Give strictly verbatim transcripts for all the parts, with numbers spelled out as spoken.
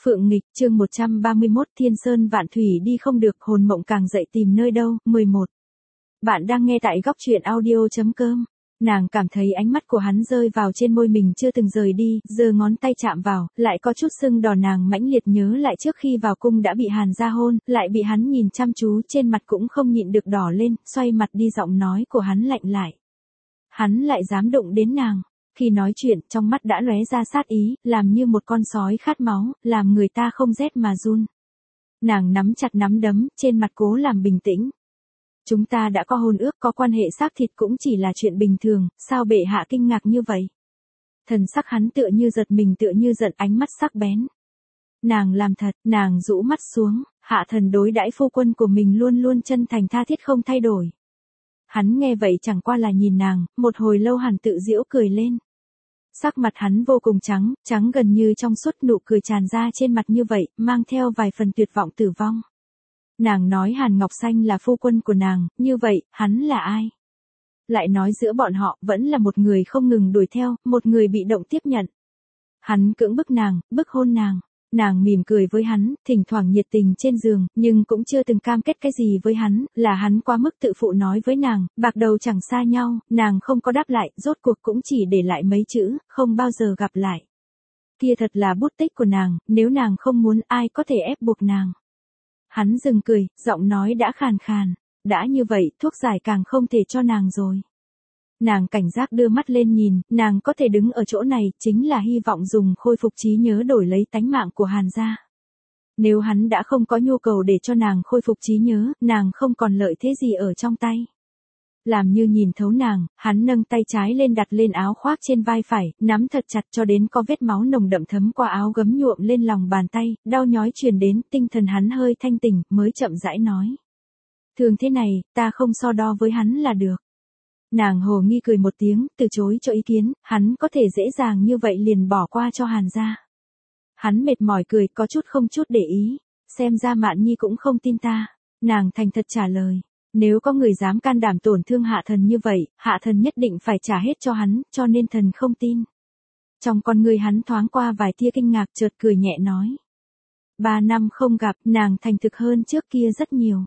Phượng nghịch, chương một trăm ba mươi mốt, thiên sơn vạn thủy đi không được, hồn mộng càng dậy tìm nơi đâu, mười một. Bạn đang nghe tại góc truyện audio.com. Nàng cảm thấy ánh mắt của hắn rơi vào trên môi mình chưa từng rời đi, giơ ngón tay chạm vào, lại có chút sưng đỏ. Nàng mãnh liệt nhớ lại trước khi vào cung đã bị Hàn gia hôn, lại bị hắn nhìn chăm chú, trên mặt cũng không nhịn được đỏ lên, xoay mặt đi, giọng nói của hắn lạnh lại. Hắn lại dám đụng đến nàng. Khi nói chuyện, trong mắt đã lóe ra sát ý, làm như một con sói khát máu, làm người ta không rét mà run. Nàng nắm chặt nắm đấm, trên mặt cố làm bình tĩnh. Chúng ta đã có hôn ước, có quan hệ xác thịt, cũng chỉ là chuyện bình thường, sao bệ hạ kinh ngạc như vậy? Thần sắc hắn tựa như giật mình, tựa như giận, ánh mắt sắc bén. Nàng làm thật, nàng rũ mắt xuống, hạ thần đối đãi phu quân của mình luôn luôn chân thành tha thiết không thay đổi. Hắn nghe vậy chẳng qua là nhìn nàng, một hồi lâu hẳn tự giễu cười lên. Sắc mặt hắn vô cùng trắng, trắng gần như trong suốt, nụ cười tràn ra trên mặt như vậy, mang theo vài phần tuyệt vọng tử vong. Nàng nói Hàn Ngọc Xanh là phu quân của nàng, như vậy, hắn là ai? Lại nói giữa bọn họ, vẫn là một người không ngừng đuổi theo, một người bị động tiếp nhận. Hắn cưỡng bức nàng, bức hôn nàng. Nàng mỉm cười với hắn, thỉnh thoảng nhiệt tình trên giường, nhưng cũng chưa từng cam kết cái gì với hắn, là hắn quá mức tự phụ nói với nàng, bạc đầu chẳng xa nhau, nàng không có đáp lại, rốt cuộc cũng chỉ để lại mấy chữ, không bao giờ gặp lại. Kia thật là bút tích của nàng, nếu nàng không muốn, ai có thể ép buộc nàng. Hắn dừng cười, giọng nói đã khàn khàn, đã như vậy, thuốc giải càng không thể cho nàng rồi. Nàng cảnh giác đưa mắt lên nhìn, nàng có thể đứng ở chỗ này, chính là hy vọng dùng khôi phục trí nhớ đổi lấy tánh mạng của Hàn gia. Nếu hắn đã không có nhu cầu để cho nàng khôi phục trí nhớ, nàng không còn lợi thế gì ở trong tay. Làm như nhìn thấu nàng, hắn nâng tay trái lên đặt lên áo khoác trên vai phải, nắm thật chặt cho đến có vết máu nồng đậm thấm qua áo gấm nhuộm lên lòng bàn tay, đau nhói truyền đến, tinh thần hắn hơi thanh tỉnh, mới chậm rãi nói. Thường thế này, ta không so đo với hắn là được. Nàng hồ nghi cười một tiếng, từ chối cho ý kiến, hắn có thể dễ dàng như vậy liền bỏ qua cho Hàn gia. Hắn mệt mỏi cười, có chút không chút để ý, xem ra Mạn Nhi cũng không tin ta. Nàng thành thật trả lời, nếu có người dám can đảm tổn thương hạ thần như vậy, hạ thần nhất định phải trả hết cho hắn, cho nên thần không tin. Trong con người hắn thoáng qua vài tia kinh ngạc, chợt cười nhẹ nói. Ba năm không gặp, nàng thành thực hơn trước kia rất nhiều.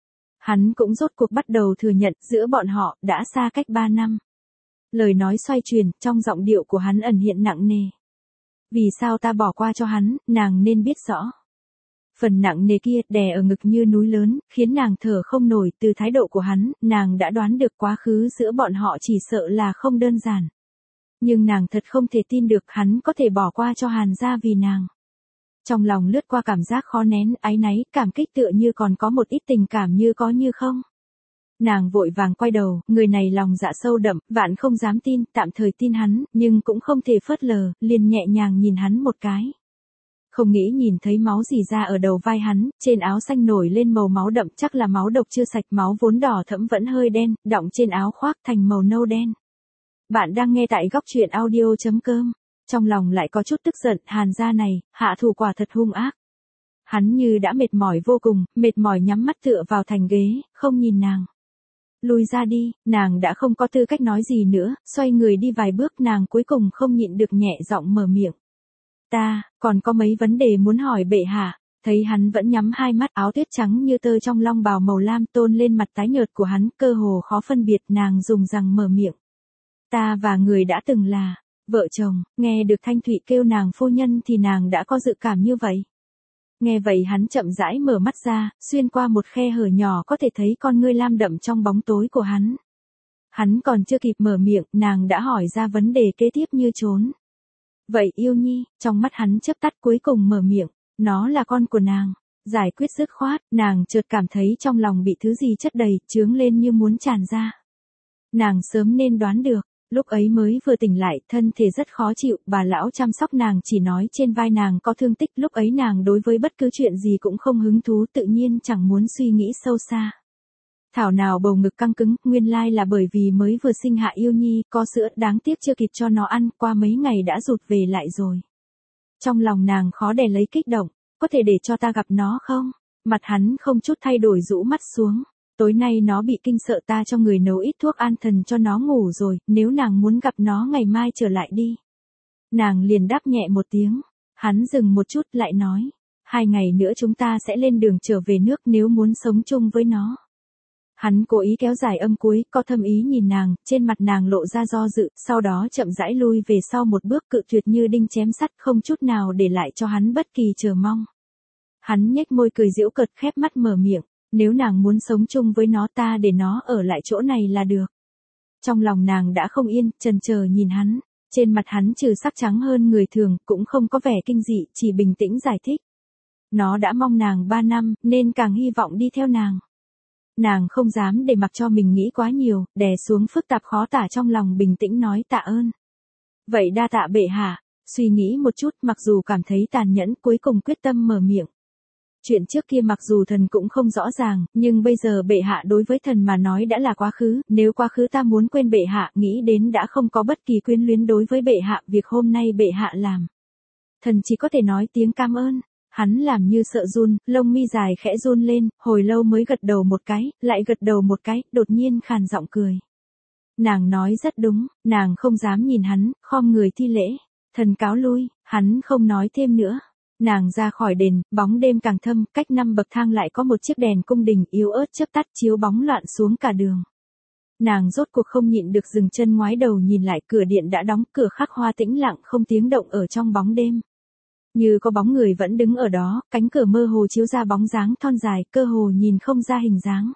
Hắn cũng rốt cuộc bắt đầu thừa nhận, giữa bọn họ, đã xa cách ba năm. Lời nói xoay chuyển, trong giọng điệu của hắn ẩn hiện nặng nề. Vì sao ta bỏ qua cho hắn, nàng nên biết rõ. Phần nặng nề kia, đè ở ngực như núi lớn, khiến nàng thở không nổi. Từ thái độ của hắn, nàng đã đoán được quá khứ giữa bọn họ chỉ sợ là không đơn giản. Nhưng nàng thật không thể tin được hắn có thể bỏ qua cho Hàn gia vì nàng. Trong lòng lướt qua cảm giác khó nén, áy náy, cảm kích, tựa như còn có một ít tình cảm như có như không. Nàng vội vàng quay đầu, người này lòng dạ sâu đậm, vạn không dám tin, tạm thời tin hắn, nhưng cũng không thể phớt lờ, liền nhẹ nhàng nhìn hắn một cái. Không nghĩ nhìn thấy máu rỉ ra ở đầu vai hắn, trên áo xanh nổi lên màu máu đậm, chắc là máu độc chưa sạch, máu vốn đỏ thẫm vẫn hơi đen, đọng trên áo khoác thành màu nâu đen. Bạn đang nghe tại góc truyện audio.com. Trong lòng lại có chút tức giận, Hàn gia này, hạ thủ quả thật hung ác. Hắn như đã mệt mỏi vô cùng, mệt mỏi nhắm mắt tựa vào thành ghế, không nhìn nàng. Lùi ra đi, nàng đã không có tư cách nói gì nữa, xoay người đi vài bước, nàng cuối cùng không nhịn được nhẹ giọng mở miệng. Ta, còn có mấy vấn đề muốn hỏi bệ hạ. Thấy hắn vẫn nhắm hai mắt, áo tuyết trắng như tơ trong long bào màu lam tôn lên mặt tái nhợt của hắn, cơ hồ khó phân biệt, nàng dùng răng mở miệng. Ta và người đã từng là vợ chồng. Nghe được Thanh Thụy kêu nàng phu nhân thì nàng đã có dự cảm như vậy. Nghe vậy hắn chậm rãi mở mắt ra, xuyên qua một khe hở nhỏ có thể thấy con ngươi lam đậm trong bóng tối của hắn. Hắn còn chưa kịp mở miệng, nàng đã hỏi ra vấn đề kế tiếp như trốn. Vậy yêu nhi, trong mắt hắn chớp tắt, cuối cùng mở miệng, nó là con của nàng. Giải quyết dứt khoát, nàng chợt cảm thấy trong lòng bị thứ gì chất đầy, chướng lên như muốn tràn ra. Nàng sớm nên đoán được. Lúc ấy mới vừa tỉnh lại, thân thể rất khó chịu, bà lão chăm sóc nàng chỉ nói trên vai nàng có thương tích, lúc ấy nàng đối với bất cứ chuyện gì cũng không hứng thú, tự nhiên chẳng muốn suy nghĩ sâu xa. Thảo nào bầu ngực căng cứng, nguyên lai là bởi vì mới vừa sinh hạ yêu nhi, có sữa, đáng tiếc chưa kịp cho nó ăn, qua mấy ngày đã rụt về lại rồi. Trong lòng nàng khó đè lấy kích động, có thể để cho ta gặp nó không? Mặt hắn không chút thay đổi, rũ mắt xuống. Tối nay nó bị kinh sợ, ta cho người nấu ít thuốc an thần cho nó ngủ rồi, nếu nàng muốn gặp nó ngày mai trở lại đi. Nàng liền đáp nhẹ một tiếng, hắn dừng một chút lại nói, hai ngày nữa chúng ta sẽ lên đường trở về nước nếu muốn sống chung với nó. Hắn cố ý kéo dài âm cuối, có thâm ý nhìn nàng, trên mặt nàng lộ ra do dự, sau đó chậm rãi lui về sau một bước, cự tuyệt như đinh chém sắt, không chút nào để lại cho hắn bất kỳ chờ mong. Hắn nhếch môi cười giễu cợt, khép mắt mở miệng, nếu nàng muốn sống chung với nó ta để nó ở lại chỗ này là được. Trong lòng nàng đã không yên, chần chờ nhìn hắn, trên mặt hắn trừ sắc trắng hơn người thường, cũng không có vẻ kinh dị, chỉ bình tĩnh giải thích. Nó đã mong nàng ba năm, nên càng hy vọng đi theo nàng. Nàng không dám để mặc cho mình nghĩ quá nhiều, đè xuống phức tạp khó tả trong lòng, bình tĩnh nói tạ ơn. Vậy đa tạ bệ hạ, suy nghĩ một chút, mặc dù cảm thấy tàn nhẫn, cuối cùng quyết tâm mở miệng. Chuyện trước kia mặc dù thần cũng không rõ ràng, nhưng bây giờ bệ hạ đối với thần mà nói đã là quá khứ, nếu quá khứ ta muốn quên bệ hạ, nghĩ đến đã không có bất kỳ quyến luyến đối với bệ hạ, việc hôm nay bệ hạ làm. Thần chỉ có thể nói tiếng cảm ơn. Hắn làm như sợ run, lông mi dài khẽ run lên, hồi lâu mới gật đầu một cái, lại gật đầu một cái, đột nhiên khàn giọng cười. Nàng nói rất đúng, nàng không dám nhìn hắn, khom người thi lễ. Thần cáo lui, hắn không nói thêm nữa. Nàng ra khỏi đền, bóng đêm càng thâm, cách năm bậc thang lại có một chiếc đèn cung đình yếu ớt chớp tắt chiếu bóng loạn xuống cả đường. Nàng rốt cuộc không nhịn được dừng chân ngoái đầu nhìn lại, cửa điện đã đóng, cửa khắc hoa tĩnh lặng không tiếng động ở trong bóng đêm. Như có bóng người vẫn đứng ở đó, cánh cửa mơ hồ chiếu ra bóng dáng thon dài, cơ hồ nhìn không ra hình dáng.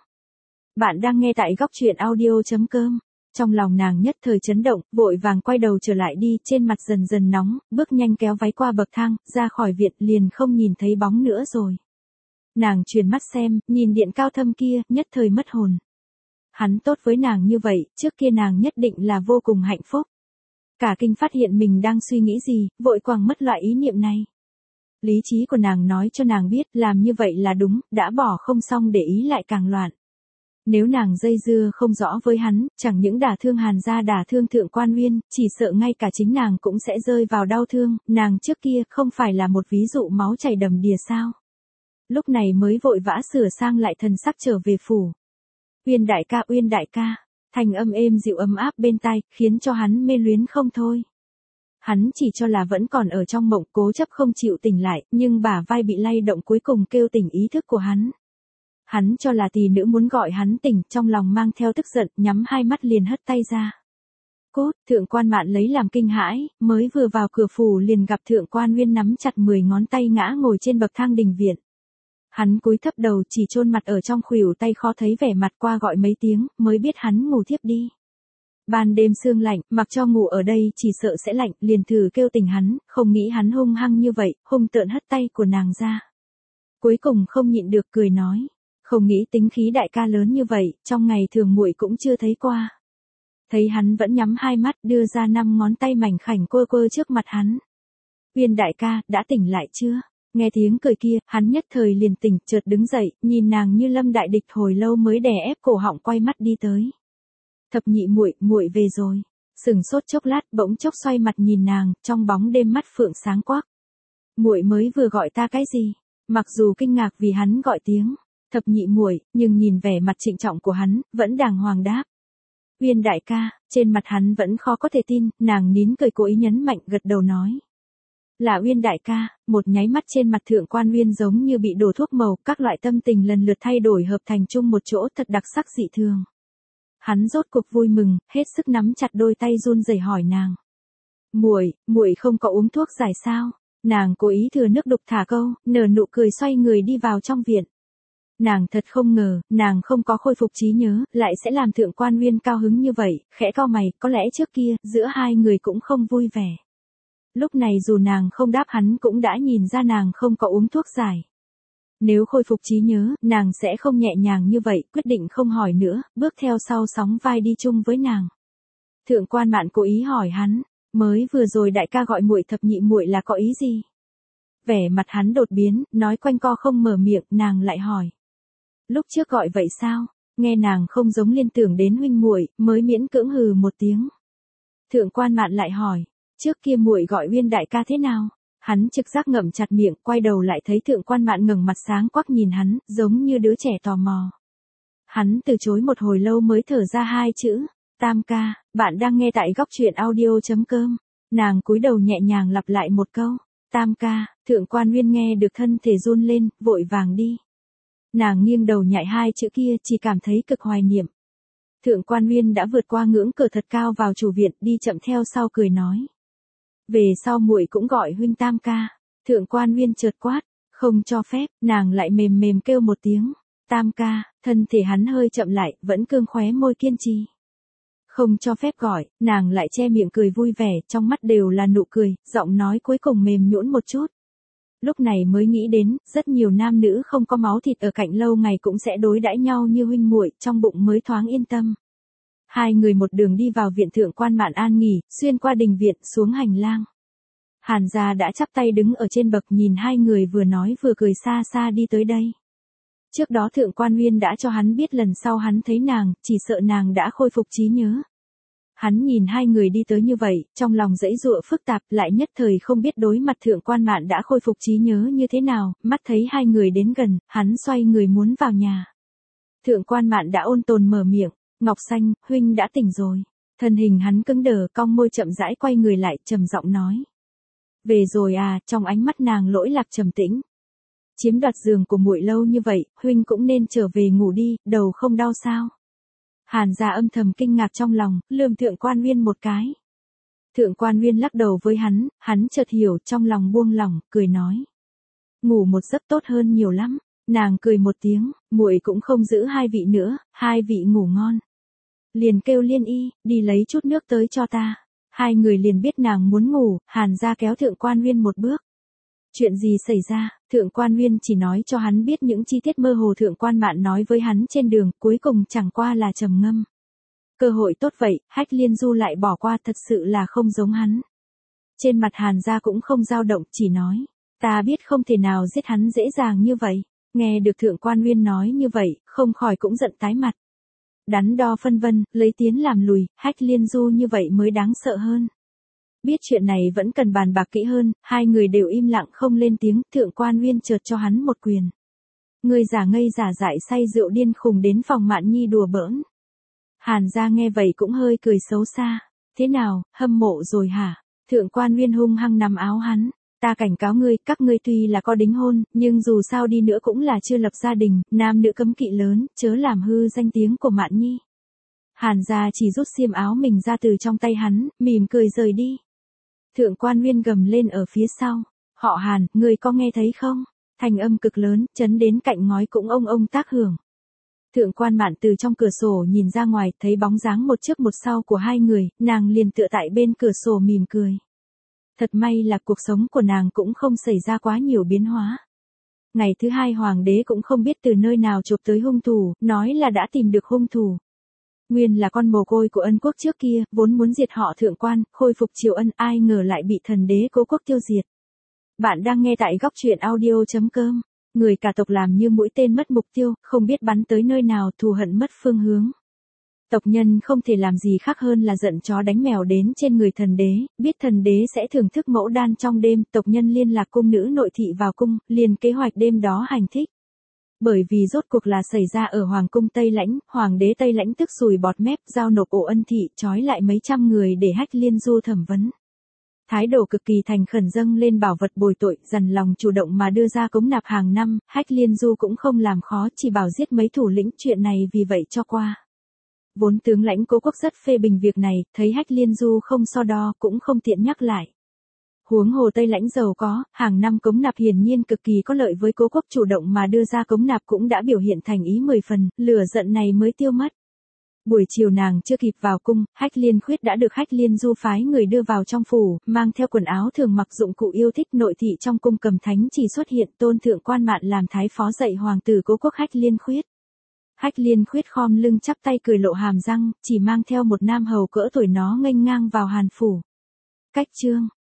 Bạn đang nghe tại góc truyện audio chấm com. Trong lòng nàng nhất thời chấn động, vội vàng quay đầu trở lại đi, trên mặt dần dần nóng, bước nhanh kéo váy qua bậc thang, ra khỏi viện, liền không nhìn thấy bóng nữa rồi. Nàng chuyển mắt xem, nhìn điện cao thâm kia, nhất thời mất hồn. Hắn tốt với nàng như vậy, trước kia nàng nhất định là vô cùng hạnh phúc. Cả kinh phát hiện mình đang suy nghĩ gì, vội quàng mất loại ý niệm này. Lý trí của nàng nói cho nàng biết, làm như vậy là đúng, đã bỏ không xong để ý lại càng loạn. Nếu nàng dây dưa không rõ với hắn, chẳng những đả thương Hàn gia đả thương Thượng Quan Uyên, chỉ sợ ngay cả chính nàng cũng sẽ rơi vào đau thương, nàng trước kia không phải là một ví dụ máu chảy đầm đìa sao. Lúc này mới vội vã sửa sang lại thần sắc trở về phủ. Uyên đại ca, Uyên đại ca, thanh âm êm dịu ấm áp bên tai, khiến cho hắn mê luyến không thôi. Hắn chỉ cho là vẫn còn ở trong mộng, cố chấp không chịu tỉnh lại, nhưng bả vai bị lay động cuối cùng kêu tỉnh ý thức của hắn. Hắn cho là tỷ nữ muốn gọi hắn tỉnh, trong lòng mang theo tức giận, nhắm hai mắt liền hất tay ra. Cốt, Thượng Quan Mạn lấy làm kinh hãi, mới vừa vào cửa phủ liền gặp Thượng Quan Uyên nắm chặt mười ngón tay ngã ngồi trên bậc thang đình viện. Hắn cúi thấp đầu chỉ chôn mặt ở trong khuỷu tay, khó thấy vẻ mặt, qua gọi mấy tiếng, mới biết hắn ngủ thiếp đi. Ban đêm sương lạnh, mặc cho ngủ ở đây chỉ sợ sẽ lạnh, liền thử kêu tỉnh hắn, không nghĩ hắn hung hăng như vậy, hung tợn hất tay của nàng ra. Cuối cùng không nhịn được cười nói, không nghĩ tính khí đại ca lớn như vậy, trong ngày thường muội cũng chưa thấy qua. Thấy hắn vẫn nhắm hai mắt, đưa ra năm ngón tay mảnh khảnh quơ quơ trước mặt hắn. Uyên đại ca, đã tỉnh lại chưa? Nghe tiếng cười kia, hắn nhất thời liền tỉnh, chợt đứng dậy, nhìn nàng như lâm đại địch, hồi lâu mới đè ép cổ họng quay mắt đi tới. Thập nhị muội, muội về rồi. Sừng sốt chốc lát, bỗng chốc xoay mặt nhìn nàng, trong bóng đêm mắt phượng sáng quắc. Muội mới vừa gọi ta cái gì? Mặc dù kinh ngạc vì hắn gọi tiếng thập nhị muội, nhưng nhìn vẻ mặt trịnh trọng của hắn, vẫn đàng hoàng đáp. Uyên đại ca, trên mặt hắn vẫn khó có thể tin, nàng nín cười cố ý nhấn mạnh, gật đầu nói. Là Uyên đại ca. Một nháy mắt trên mặt Thượng Quan Uyên giống như bị đổ thuốc màu, các loại tâm tình lần lượt thay đổi hợp thành chung một chỗ, thật đặc sắc dị thường. Hắn rốt cuộc vui mừng, hết sức nắm chặt đôi tay run rẩy hỏi nàng. Muội, muội không có uống thuốc giải sao? Nàng cố ý thừa nước đục thả câu, nở nụ cười xoay người đi vào trong viện. Nàng thật không ngờ, nàng không có khôi phục trí nhớ, lại sẽ làm Thượng Quan Uyên cao hứng như vậy, khẽ cau mày, có lẽ trước kia, giữa hai người cũng không vui vẻ. Lúc này dù nàng không đáp hắn cũng đã nhìn ra nàng không có uống thuốc giải. Nếu khôi phục trí nhớ, nàng sẽ không nhẹ nhàng như vậy, quyết định không hỏi nữa, bước theo sau sóng vai đi chung với nàng. Thượng Quan Mạn cố ý hỏi hắn, mới vừa rồi đại ca gọi muội thập nhị muội là có ý gì? Vẻ mặt hắn đột biến, nói quanh co không mở miệng, nàng lại hỏi. Lúc trước gọi vậy sao? Nghe nàng không giống liên tưởng đến huynh muội, mới miễn cưỡng hừ một tiếng. Thượng Quan Mạn lại hỏi, trước kia muội gọi Uyên đại ca thế nào? Hắn trực giác ngậm chặt miệng, quay đầu lại thấy Thượng Quan Mạn ngẩng mặt sáng quắc nhìn hắn, giống như đứa trẻ tò mò. Hắn từ chối một hồi lâu mới thở ra hai chữ, Tam ca. Bạn đang nghe tại góc truyện audio chấm com. Nàng cúi đầu nhẹ nhàng lặp lại một câu, Tam ca. Thượng quan Nguyên nghe được thân thể run lên, vội vàng đi. Nàng nghiêng đầu nhại hai chữ kia, chỉ cảm thấy cực hoài niệm. Thượng quan Nguyên đã vượt qua ngưỡng cửa thật cao vào chủ viện, đi chậm theo sau cười nói. Về sau muội cũng gọi huynh Tam ca. Thượng quan Nguyên chợt quát, không cho phép, nàng lại mềm mềm kêu một tiếng. Tam ca, thân thể hắn hơi chậm lại, vẫn cương khóe môi kiên trì. Không cho phép gọi, nàng lại che miệng cười vui vẻ, trong mắt đều là nụ cười, giọng nói cuối cùng mềm nhũn một chút. Lúc này mới nghĩ đến, rất nhiều nam nữ không có máu thịt ở cạnh lâu ngày cũng sẽ đối đãi nhau như huynh muội, trong bụng mới thoáng yên tâm. Hai người một đường đi vào viện Thượng quan Mạn an nghỉ, xuyên qua đình viện xuống hành lang. Hàn gia đã chắp tay đứng ở trên bậc nhìn hai người vừa nói vừa cười xa xa đi tới đây. Trước đó Thượng quan Nguyên đã cho hắn biết lần sau hắn thấy nàng, chỉ sợ nàng đã khôi phục trí nhớ. Hắn nhìn hai người đi tới như vậy, trong lòng dãy dụa phức tạp, lại nhất thời không biết đối mặt Thượng quan Mạn đã khôi phục trí nhớ như thế nào, mắt thấy hai người đến gần, hắn xoay người muốn vào nhà. Thượng quan Mạn đã ôn tồn mở miệng, Ngọc Xanh, huynh đã tỉnh rồi. Thân hình hắn cứng đờ, cong môi chậm rãi quay người lại, trầm giọng nói. Về rồi à, trong ánh mắt nàng lỗi lạc trầm tĩnh. Chiếm đoạt giường của muội lâu như vậy, huynh cũng nên trở về ngủ đi, đầu không đau sao? Hàn gia âm thầm kinh ngạc trong lòng, lườm Thượng quan Nguyên một cái. Thượng quan Nguyên lắc đầu với hắn, hắn chợt hiểu, trong lòng buông lỏng, cười nói. Ngủ một giấc tốt hơn nhiều lắm. Nàng cười một tiếng, muội cũng không giữ hai vị nữa, hai vị ngủ ngon. Liền kêu Liên Y, đi lấy chút nước tới cho ta. Hai người liền biết nàng muốn ngủ, Hàn gia kéo Thượng quan Nguyên một bước. Chuyện gì xảy ra, Thượng quan Nguyên chỉ nói cho hắn biết những chi tiết mơ hồ Thượng quan Mạn nói với hắn trên đường, cuối cùng chẳng qua là trầm ngâm. Cơ hội tốt vậy, Hách Liên Du lại bỏ qua, thật sự là không giống hắn. Trên mặt Hàn gia cũng không dao động, chỉ nói, ta biết không thể nào giết hắn dễ dàng như vậy. Nghe được Thượng quan Nguyên nói như vậy, không khỏi cũng giận tái mặt. Đắn đo phân vân, lấy tiến làm lùi, Hách Liên Du như vậy mới đáng sợ hơn. Biết chuyện này vẫn cần bàn bạc kỹ hơn, hai người đều im lặng không lên tiếng, Thượng quan Nguyên chợt cho hắn một quyền. Người giả ngây giả dại say rượu điên khùng đến phòng Mạn Nhi đùa bỡn. Hàn gia nghe vậy cũng hơi cười xấu xa. Thế nào, hâm mộ rồi hả? Thượng quan Nguyên hung hăng nắm áo hắn. Ta cảnh cáo ngươi, các ngươi tuy là có đính hôn, nhưng dù sao đi nữa cũng là chưa lập gia đình, nam nữ cấm kỵ lớn, chớ làm hư danh tiếng của Mạn Nhi. Hàn gia chỉ rút xiêm áo mình ra từ trong tay hắn, mỉm cười rời đi. Thượng quan Nguyên gầm lên ở phía sau. Họ Hàn, ngươi có nghe thấy không? Thành âm cực lớn, chấn đến cạnh ngói cũng ông ông tác hưởng. Thượng quan Mạn từ trong cửa sổ nhìn ra ngoài, thấy bóng dáng một trước một sau của hai người, nàng liền tựa tại bên cửa sổ mỉm cười. Thật may là cuộc sống của nàng cũng không xảy ra quá nhiều biến hóa. Ngày thứ hai hoàng đế cũng không biết từ nơi nào chụp tới hung thủ, nói là đã tìm được hung thủ. Nguyên là con mồ côi của Ân quốc trước kia, vốn muốn diệt họ Thượng quan, khôi phục triều Ân, ai ngờ lại bị thần đế Cố quốc tiêu diệt. Bạn đang nghe tại góc truyện audio chấm com. Người cả tộc làm như mũi tên mất mục tiêu, không biết bắn tới nơi nào, thù hận mất phương hướng. Tộc nhân không thể làm gì khác hơn là giận chó đánh mèo đến trên người thần đế, biết thần đế sẽ thưởng thức mẫu đan trong đêm, tộc nhân liên lạc cung nữ nội thị vào cung, liền kế hoạch đêm đó hành thích. Bởi vì rốt cuộc là xảy ra ở Hoàng cung Tây Lãnh, Hoàng đế Tây Lãnh tức sùi bọt mép, giao nộp ổ Ân thị, trói lại mấy trăm người để Hách Liên Du thẩm vấn. Thái độ cực kỳ thành khẩn dâng lên bảo vật bồi tội, dằn lòng chủ động mà đưa ra cống nạp hàng năm, Hách Liên Du cũng không làm khó, chỉ bảo giết mấy thủ lĩnh, chuyện này vì vậy cho qua. Vốn tướng lãnh Cố quốc rất phê bình việc này, thấy Hách Liên Du không so đo, cũng không tiện nhắc lại. Huống hồ Tây Lãnh giàu có, hàng năm cống nạp hiển nhiên cực kỳ có lợi với Cố quốc, chủ động mà đưa ra cống nạp cũng đã biểu hiện thành ý mười phần, lửa giận này mới tiêu mất. Buổi chiều nàng chưa kịp vào cung, Hách Liên Khuyết đã được Hách Liên Du phái người đưa vào trong phủ, mang theo quần áo thường mặc, dụng cụ yêu thích, nội thị trong cung cầm thánh chỉ xuất hiện, tôn Thượng quan Mạn làm thái phó dạy hoàng tử Cố quốc Hách Liên Khuyết. Hách Liên Khuyết khom lưng chắp tay cười lộ hàm răng, chỉ mang theo một nam hầu cỡ tuổi nó nghênh ngang vào Hàn phủ. Cách chương